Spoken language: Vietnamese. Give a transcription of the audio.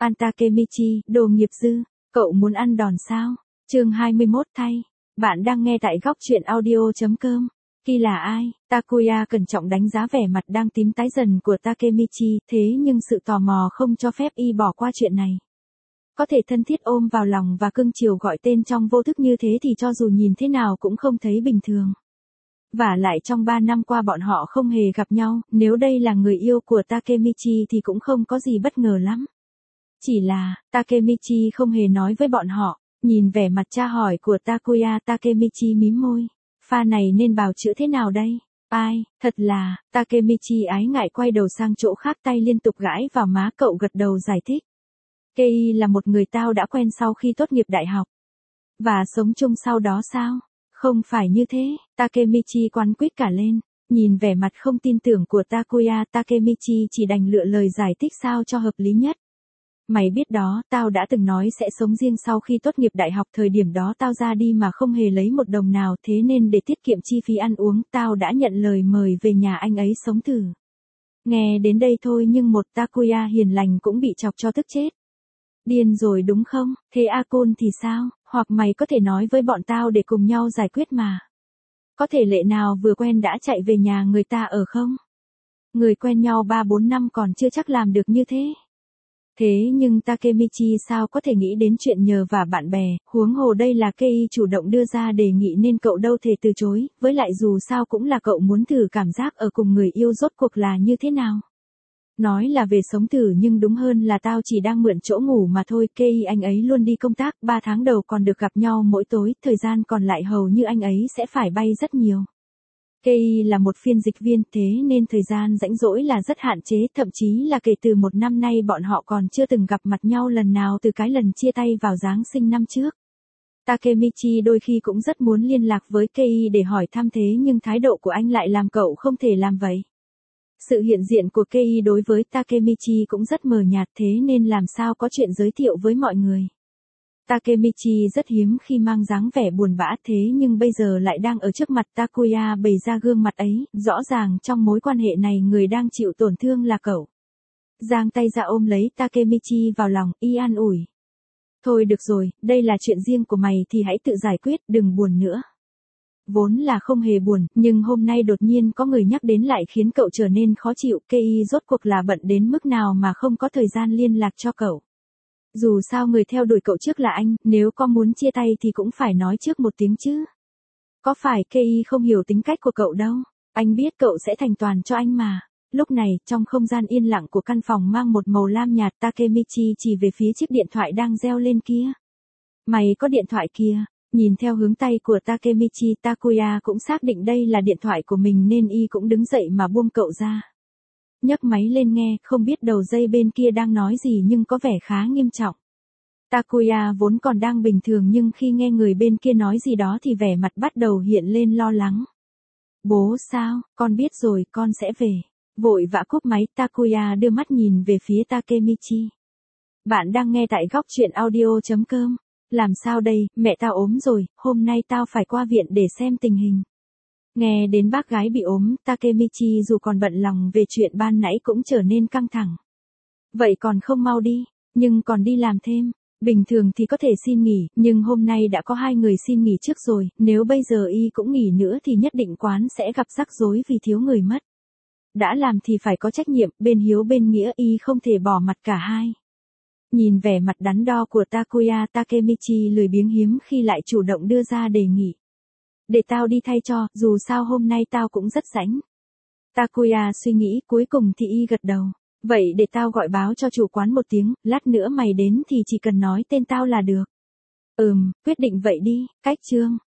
An Takemichi, đồ nghiệp dư, cậu muốn ăn đòn sao? Chương 21 thay. Bạn đang nghe tại góc truyện audio.com. Kỳ là ai? Takuya cẩn trọng đánh giá vẻ mặt đang tím tái dần của Takemichi, thế nhưng sự tò mò không cho phép y bỏ qua chuyện này. Có thể thân thiết ôm vào lòng và cưng chiều gọi tên trong vô thức như thế thì cho dù nhìn thế nào cũng không thấy bình thường. Vả lại trong 3 năm qua bọn họ không hề gặp nhau, nếu đây là người yêu của Takemichi thì cũng không có gì bất ngờ lắm. Chỉ là, Takemichi không hề nói với bọn họ, nhìn vẻ mặt tra hỏi của Takuya, Takemichi mím môi. Pha này nên bào chữa thế nào đây? Ai, thật là, Takemichi ái ngại quay đầu sang chỗ khác, tay liên tục gãi vào má cậu, gật đầu giải thích. Kei là một người tao đã quen sau khi tốt nghiệp đại học. Và sống chung sau đó sao? Không phải như thế, Takemichi quắn quýt cả lên. Nhìn vẻ mặt không tin tưởng của Takuya, Takemichi chỉ đành lựa lời giải thích sao cho hợp lý nhất. Mày biết đó, tao đã từng nói sẽ sống riêng sau khi tốt nghiệp đại học, thời điểm đó tao ra đi mà không hề lấy một đồng nào, thế nên để tiết kiệm chi phí ăn uống, tao đã nhận lời mời về nhà anh ấy sống thử. Nghe đến đây thôi nhưng một Takuya hiền lành cũng bị chọc cho tức chết. Điên rồi đúng không? Thế Akun thì sao? Hoặc mày có thể nói với bọn tao để cùng nhau giải quyết mà. Có thể lệ nào vừa quen đã chạy về nhà người ta ở không? Người quen nhau 3-4 năm còn chưa chắc làm được như thế. Thế nhưng Takemichi sao có thể nghĩ đến chuyện nhờ vả bạn bè, huống hồ đây là Kei chủ động đưa ra đề nghị nên cậu đâu thể từ chối, với lại dù sao cũng là cậu muốn thử cảm giác ở cùng người yêu rốt cuộc là như thế nào. Nói là về sống thử nhưng đúng hơn là tao chỉ đang mượn chỗ ngủ mà thôi. Kei anh ấy luôn đi công tác, 3 tháng đầu còn được gặp nhau mỗi tối, thời gian còn lại hầu như anh ấy sẽ phải bay rất nhiều. Kei là một phiên dịch viên, thế nên thời gian rảnh rỗi là rất hạn chế, thậm chí là kể từ 1 năm nay bọn họ còn chưa từng gặp mặt nhau lần nào từ cái lần chia tay vào Giáng sinh năm trước. Takemichi đôi khi cũng rất muốn liên lạc với Kei để hỏi thăm, thế nhưng thái độ của anh lại làm cậu không thể làm vậy. Sự hiện diện của Kei đối với Takemichi cũng rất mờ nhạt, thế nên làm sao có chuyện giới thiệu với mọi người. Takemichi rất hiếm khi mang dáng vẻ buồn bã, thế nhưng bây giờ lại đang ở trước mặt Takuya bày ra gương mặt ấy, rõ ràng trong mối quan hệ này người đang chịu tổn thương là cậu. Giang tay ra ôm lấy Takemichi vào lòng, y an ủi. Thôi được rồi, đây là chuyện riêng của mày thì hãy tự giải quyết, đừng buồn nữa. Vốn là không hề buồn, nhưng hôm nay đột nhiên có người nhắc đến lại khiến cậu trở nên khó chịu. Kei rốt cuộc là bận đến mức nào mà không có thời gian liên lạc cho cậu. Dù sao người theo đuổi cậu trước là anh, nếu có muốn chia tay thì cũng phải nói trước một tiếng chứ. Có phải Kei không hiểu tính cách của cậu đâu, anh biết cậu sẽ thành toàn cho anh mà. Lúc này, trong không gian yên lặng của căn phòng mang một màu lam nhạt, Takemichi chỉ về phía chiếc điện thoại đang reo lên kia. Mày có điện thoại kìa. Nhìn theo hướng tay của Takemichi, Takuya cũng xác định đây là điện thoại của mình nên y cũng đứng dậy mà buông cậu ra. Nhấc máy lên nghe, không biết đầu dây bên kia đang nói gì nhưng có vẻ khá nghiêm trọng. Takuya vốn còn đang bình thường nhưng khi nghe người bên kia nói gì đó thì vẻ mặt bắt đầu hiện lên lo lắng. Bố sao, con biết rồi, con sẽ về. Vội vã cúp máy, Takuya đưa mắt nhìn về phía Takemichi. Bạn đang nghe tại góc truyện audio.com. Làm sao đây, mẹ tao ốm rồi, hôm nay tao phải qua viện để xem tình hình. Nghe đến bác gái bị ốm, Takemichi dù còn bận lòng về chuyện ban nãy cũng trở nên căng thẳng. Vậy còn không mau đi, nhưng còn đi làm thêm. Bình thường thì có thể xin nghỉ, nhưng hôm nay đã có 2 người xin nghỉ trước rồi, nếu bây giờ y cũng nghỉ nữa thì nhất định quán sẽ gặp rắc rối vì thiếu người mất. Đã làm thì phải có trách nhiệm, bên hiếu bên nghĩa, y không thể bỏ mặt cả hai. Nhìn vẻ mặt đắn đo của Takuya, Takemichi lười biếng hiếm khi lại chủ động đưa ra đề nghị. Để tao đi thay cho, dù sao hôm nay tao cũng rất rảnh. Takuya suy nghĩ, cuối cùng thì y gật đầu. Vậy để tao gọi báo cho chủ quán một tiếng, lát nữa mày đến thì chỉ cần nói tên tao là được. Quyết định vậy đi. Cách chương.